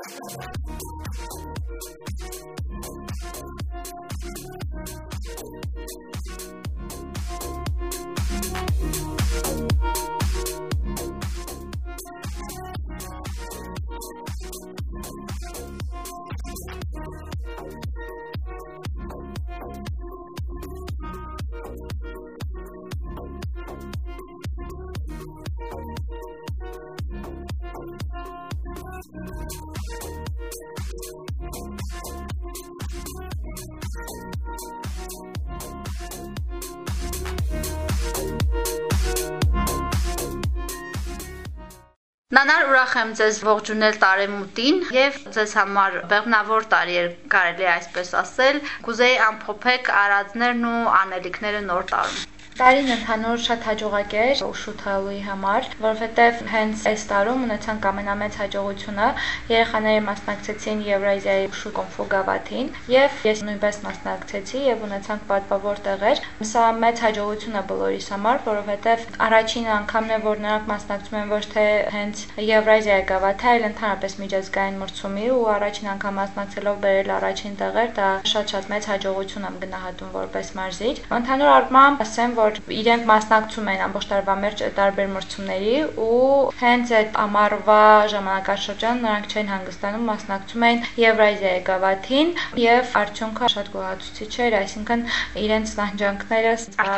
Նանար ուրախ եմ ձեզ ողջունել տարեմուտին եւ ձեզ համար բեղմնավոր տարի կարելի է այսպես ասել կուզեի ամփոփեք արածներն ու անելիքները նոր տարում Տարին ընդհանուր շատ հաջողակ էր Ուշութալուի համար, որովհետև հենց այս տարում ունեցանք ամենամեծ հաջողությունը երեխաները մասնակցեցին Եվրազիայի Ուշու կոնֆու գավաթին եւ ես նույնպես մասնակցեցի եւ ունեցանք պատվավոր տեղեր։ Սա մեծ հաջողություն է բոլորիս համար, որովհետև առաջին անգամն է, որ նրանք մասնակցում են ոչ թե հենց Եվրազիայի գավաթը, այլ ընդհանրապես միջազգային մրցումի ու առաջին անգամ մասնակցելով բերել առաջին տեղեր, դա շատ մեծ հաջողություն եմ գնահատում որպես մարզիչ։ Ընդհանուր առմամբ ասեմ, որ իրենք մասնակցում են ամբողջ տարվա մեջ տարբեր մրցումների ու հենց այդ ամառվա ժամանակաշրջան նրանք չեն հանգստանում, մասնակցում են Եվրազիայի գավաթին եւ արդյունքը շատ գոհացուցիչ էր, այսինքն իրենց նահանջանքները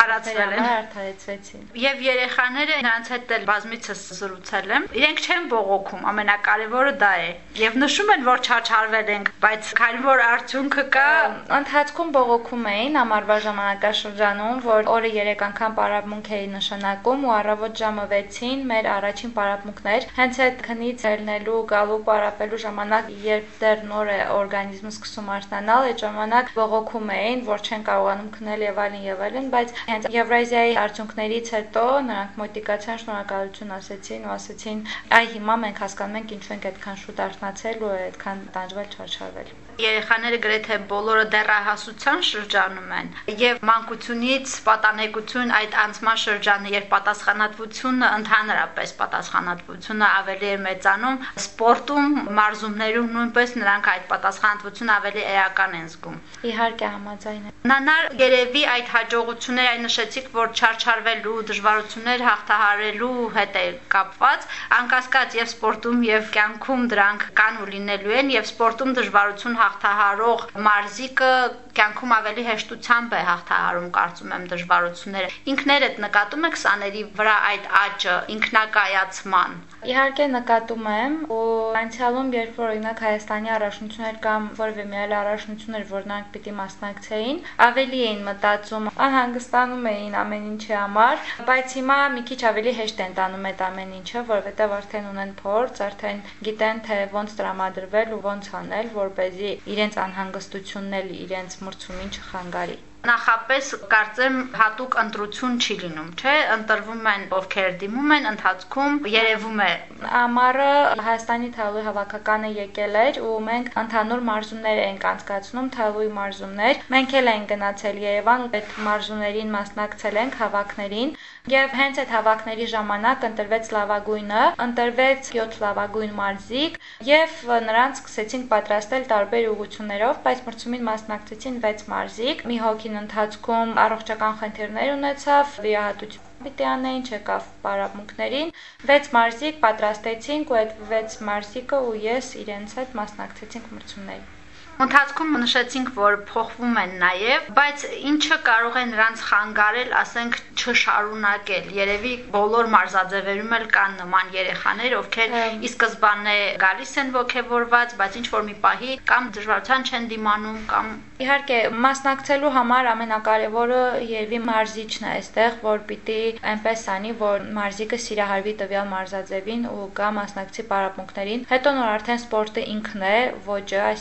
արդարացվեցին։ Եվ երեխաները նրանց հետ էլ բազմիցս զրուցել եմ, իրենք չեն բողոքում, ամենակարևորը դա է։ Եվ նշում են, որ չարչարվել ենք, բայց կարևոր արդյունքը կա։ Ընթացքում բողոքում էին ամառվա ժամանակաշրջանում, որ օրը 3 անգամ պարապմունք էի նշանակում ու առավոտ ժամը 6-ին մեր առաջին պարապմունքն էր։ Հենց այդ քնից ելնելու, գալու, պարապելու ժամանակ, երբ դեռ նոր է օրգանիզմը սկսում արթնանալ, այդ ժամանակ բողոքում էին, որ չեն կարողանում քնել եւ այլն, բայց հենց Եվրազիայի արդյունքներից հետո նրանք մոտիկացան, շնորհակալություն ասեցին ու ասեցին, այ հիմա մենք հասկանում ենք ինչու ենք այդքան շուտ արթնացել ու այդքան տանջվել, չարչարվել։ Երեխաները գրեթե բոլորը դեռահասության շրջանում են եւ մանկությունից պատանեկություն այդ անցման շրջանը, երբ պատասխանատվությունը ընդհանրապես պատասխանատվությունը ավելի է մեծանում, սպորտում, մարզումներում նույնպես նրանք այդ պատասխանատվությունը ավելի էական են զգում։ Իհարկե համաձայն եմ։ Նանար երևի այդ հաջողությունները այն նշեցիք, որ չարչարվելու դժվարություններ հաղթահարելու հետ է կապված, անկասկած եւ սպորտում եւ կյանքում դրանք կան ու լինելու են եւ սպորտում դժվարություն հաղթահարող մարզիկը կյանքում ավելի հեշտությամբ է հաղթահարում, կարծում եմ, դժվարությունները։ Ինքներդ նկատում եք սաների վրա այդ աճը, ինքնակայացման։ Իհարկե նկատում եմ ու անցյալում, երբ որ օրինակ Հայաստանի առաջնություններ կամ որևէ մի այլ առաջնություններ, որ նրանք պիտի մասնակցեին, ավելի էին մտածում, անհանգստանում էին ամեն ինչի համար, բայց հիմա մի քիչ ավելի հեշտ են տանում այդ ամեն ինչը, որովհետև արդեն ունեն փորձ, արդեն գիտեն թե ոնց տրամադրվել ու ոնց անել, որպեսզի իրենց անհանգստությունն էլ իրենց մրցումին չխանգարի։ Նախապես կարծեմ հատուկ ընտրություն չի լինում, չէ՞, ընտրվում են ովքեր դիմում են, ընթացքում երևում է ամառը Հայաստանի թալուի հավաքականը եկել էր ու մենք ընդհանուր մարզումներ ենք անցկացնում, թալուի մարզումներ։ Մենք էլ ենք գնացել Երևան ու այդ մարզումներին մասնակցել ենք հավաքներին եւ հենց այդ հավաքների ժամանակ ընտրվեց լավագույնը, ընտրվեց 7 լավագույն մարզիկ եւ նրանց սկսեցինք պատրաստել տարբեր ուղղություններով, բայց մրցումին մասնակցեցին 6 մարզիկ։ Մի հոգին ընթացքում առողջական խնդիրներ ունեցավ, վիրահատություն պիտի անեին, չեկավ պարապմունքներին, 6 մարզիկ պատրաստեցինք ու այդ 6 մարզիկը ու ես իրենց հետ մասնակցեցինք մրցումներին։ Ընթացքում նշեցինք, որ փոխվում են նաև, բայց ինչը կարող է նրանց խանգարել, ասենք, չշարունակել։ Երևի բոլոր մարզաձևերում էլ կան նման երեխաներ, ովքեր ի սկզբանե գալիս են ոգևորված, բայց ինչ որ մի պահի կամ դժվարության չեն դիմանում, կամ իհարկե մասնակցելու համար ամենակարևորը երևի մարզիչն է այստեղ, որ պիտի այնպես անի, որ մարզիկը սիրահարվի տվյալ մարզաձևին ու գա մասնակցի պարապմունքներին։ Հետո նոր արդեն սպորտը ինքն է ոճը, այսինքն ինչ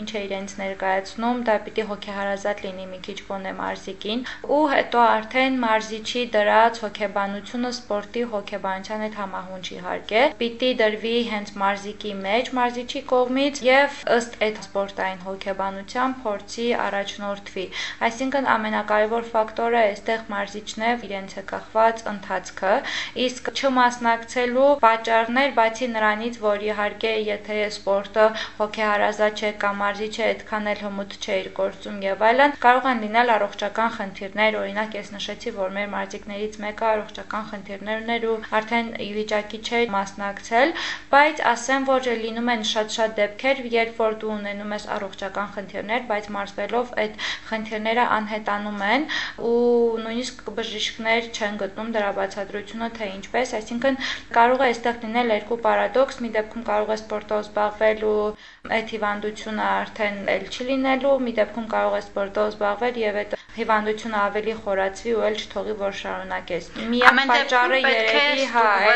ինչ է իրենց ներկայացնում, դա պիտի հոգեհարազատ լինի մի քիչ գոնե մարզիկին, ու հետո արդեն մարզիչի դրած հոգեբանությունը սպորտի հոգեբանության հետ համահունչ իհարկե, պիտի դրվի հենց մարզիկի մեջ մարզիչի կողմից եւ ըստ այդ սպորտային հոգեբանության փորձի առաջնորդվի։ Այսինքն ամենակարևոր ֆակտորը այստեղ մարզիչն է, իրենց է կախված ընթացքը, իսկ չմասնակցելու պատճառներ բացի նրանից, որ իհարկե եթե սպորտը հոգեհարազատ չէ կամ մարզիչը այդքան էլ հմուտ չէ իր գործում եւ այլն, կարող են լինել առողջական խնդիրներ, օրինակ ես նշեցի, որ մեր մարզիկներից մեկը առողջական խնդիրներ ուներ ու արդեն ի վիճակի չէր մասնակցել, բայց ասեմ, որ լինում են շատ դեպքեր, երբ որ դու ունենում ես առողջական խնդիրներ, բայց մարզվելով այդ խնդիրները անհետանում են ու նույնիսկ բժիշկներ չեն գտնում դրա բացատրությունը, թե ինչպես, այսինքն կարող է այստեղ լինել երկու պարադոքս, մի դեպքում կարող է սպորտով զբաղվել ու այդ հիվանդությունը արդեն էլ չի լինելու, մի դեպքում կարող է սպորտով զբաղվել եւ այդ հիվանդությունը ավելի խորացվի ու էլ չթողի որ շարունակես։ Միակ պատճառը երևի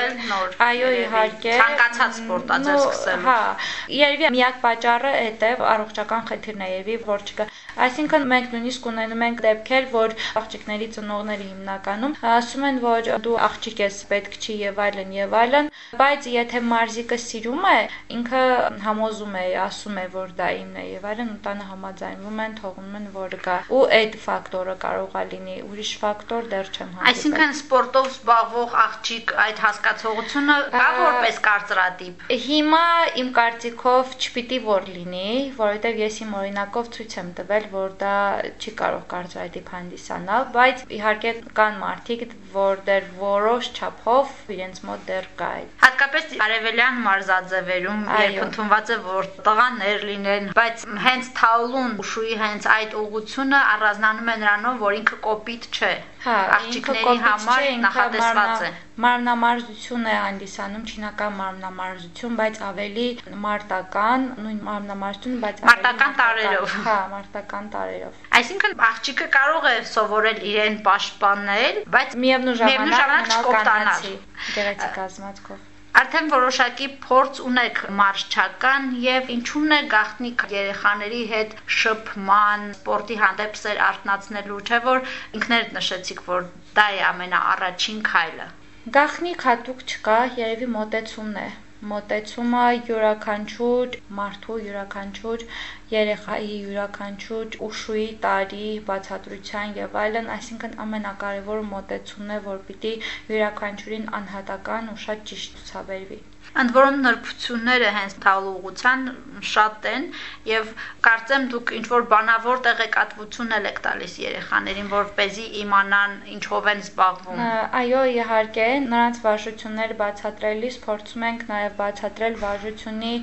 այո իհարկե ցանկացած սպորտաձև սկսելու։ Հա, երևի միակ պատճառը այդ է առողջական խնդիրն է երևի որ չկա։ Այսինքն մենք նույնիսկ ունենում ենք դեպքեր, որ աղջիկների ծնողները հիմնականում ասում են, որ դու աղջիկ ես, պետք չի եւ այլն, բայց եթե մարզիկը սիրում է, ինքը համոզում է, ասում է, որ դա իմն է եւ այլն, ու տանը համաձայնվում են, թողնում են, որ գա։ Ու այդ ֆակտորը կարող է լինի, ուրիշ ֆակտոր դեռ չեմ հանդիպել։ Այսինքն սպորտով զբաղվող աղջիկ այդ հասկացողությունը կա որպես կարծրատիպ։ Հիմա իմ կարծիքով չպիտի որ լինի, որովհետեւ ես իմ օրինակով ցույց եմ տվել, որ դա չի կարող կարծրատիպ հանդիսանալ, բայց իհարկե կան մարդիկ, որ դեռ որոշ չափով իրենց մոտ դեռ կա։ Հատկապես արևելյան մարզաձևերում, երբ ընդունված է, որ տղաներ լինեն, բայց հենց թաուլուն ուշուի հենց այդ ուղղությունը առանձնանում է նրանով, որ ինքը կոպիտ չէ։ Աղջիկների համար նախատեսված է։ Մարմնամարզություն է հանդիսանում, չինական մարմնամարզություն, բայց ավելի մարտական, նույն մարմնամարզություն, բայց մարտական տարերով։ Հա, մարտական տարերով։ Այսինքն աղջիկը կարող է սովորել իրեն պաշտպանել, բայց միևնույն ժամանակ չկոպտանալ գեղեցիկ կազմածքով։ Արդեն որոշակի փորձ ունեք մարզչական եւ ինչու՞մն է գաղտնիք երեխաների հետ շփման, սպորտի հանդեպ սեր արթնացնելու, չէ՞ որ ինքներդ նշեցիք, որ դա է ամենաառաջին քայլը։ Գաղտնիք հատուկ չկա, երևի մոտեցումն է։ Մոտեցումը յուրաքանչյուր մարդու, յուրաքանչյուր երեխայի, յուրաքանչյուր ուշուի տարի, բացատրության եւ այլն, այսինքն ամենակարևորը մոտեցումն է, որ պիտի յուրաքանչյուրին անհատական ու շատ ճիշտ ցուցաբերվի։ Ընդ որում նրբությունները հենց թալուղության շատ են եւ կարծեմ դուք ինչ որ բանավոր տեղեկատվություն եք տալիս երեխաներին, որպեսզի իմանան ինչով են զբաղվում։ Այո, իհարկե, նրանց վարժությունները բացատրելիս փորձում ենք նաեւ բացատրել վարժությունի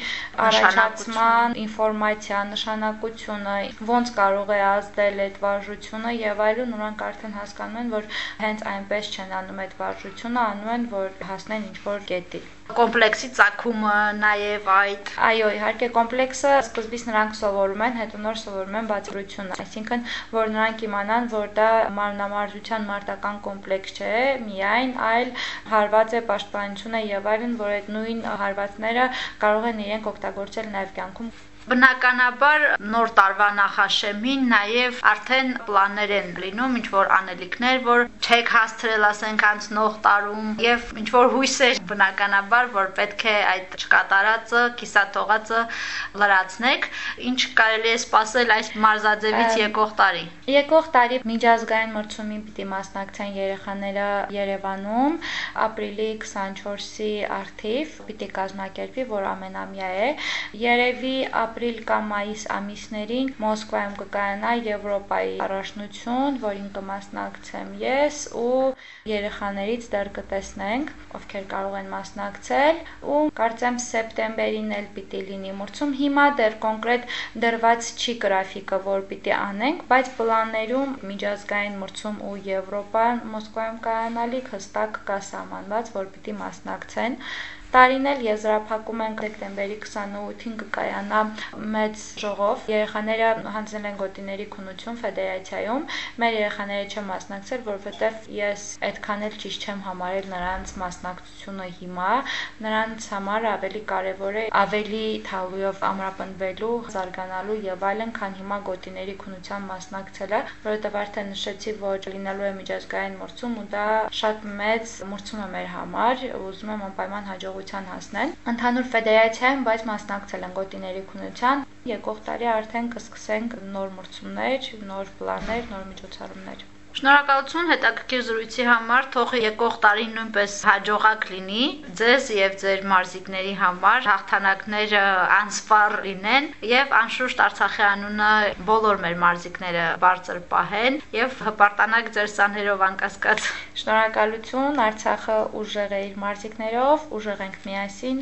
առաջացման ինֆորմացիա, նշանակությունը, ոնց կարող է ազդել այդ վարժությունը եւ այլն, նրանք արդեն հասկանում են, որ հենց այնպես չեն անում այդ վարժությունը, անում են, որ հասնեն ինչ որ կետի։ Կոմպլեքսի ծագումը նաև այդ։ Այո, իհարկե կոմպլեքսը սկզբից նրանք սովորում են, հետո նոր սովորում են բացատրությունը, այսինքն որ նրանք իմանան, որ դա մարմնամարզության մարտական կոմպլեքս չէ, միայն այլ հարված է պաշտպանությունը եւ այլն, որ այդ նույն հարվածները կարող են իրենք օգտագործել նաև կյանքում։ Բնականաբար նոր տարվա նախաշեմին նաև արդեն պլաններ են լինում, ինչ որ անելիքներ, որ չեք հասցրել, ասենք, անցնող տարում եւ ինչ որ հույսեր բնականաբար, որ պետք է այդ չկատարածը, կիսաթողածը լրացնեք, ինչ կարելի է սպասել այս մարզաձևից եկող տարի։ Եկող տարի միջազգային մրցումին պիտի մասնակցեն երեխաները Երևանում, ապրիլի 24-ի արդիվ պիտի կազմակերպվի, որ ամենամյա է։ Երևի ապրիլ կամ մայիս ամիսներին Մոսկվայում կկայանա Եվրոպայի առաջնություն, որին կմասնակցեմ ես ու երեխաներից դեռ կտեսնենք, ովքեր կարող են մասնակցել ու կարծեմ սեպտեմբերին էլ պիտի լինի մրցում։ Հիմա դեռ կոնկրետ դրված չի գրաֆիկը, որ պիտի անենք, բայց պլաններում միջազգային մրցում ու Եվրոպա Մոսկվայում կայանալիք հստակ կա սահմանված, որ պիտի մասնակցեն Տարին էլ եզրափակում ենք դեկտեմբերի 28-ին կկայանա մեծ ժողով։ Երեխաները հանձնել են գոտիների քննություն ֆեդերացիայում։ Մեր երեխաները չեն մասնակցել, որովհետև ես այդքան էլ ճիշտ չեմ համարել նրանց մասնակցությունը հիմա։ Նրանց համար ավելի կարևոր է ավելի թալույով ամրապնդվելու, զարգանալու եւ այլն, քան հիմա գոտիների քննության մասնակցելը, որովհետև արդեն նշեցի, որ լինելու է միջազգային մրցում ու դա շատ մեծ մրցում է մեր համար, ուզում եմ անպայման հաջողության հասնել։ Ընդհանուր ֆեդերացիայում, բայց մասնակցել են գոտիների քննության։ Եկող տարի արդեն կսկսենք նոր մրցումներ, նոր պլաններ, նոր միջոցառումներ։ Շնորհակալություն հետաքրքիր զրույցի համար, թող եկող տարին նույնպես հաջողակ լինի ձեզ եւ ձեր մարզիկների համար, հաղթանակները անսպառ լինեն եւ անշուշտ Արցախի անունը բոլոր մեր մարզիկները բարձր պահեն եւ հպարտանակ ձեր սաներով անկասկած։ Շնորհակալություն, Արցախը ուժեղ է իր մարզիկներով, ուժեղ ենք միասին։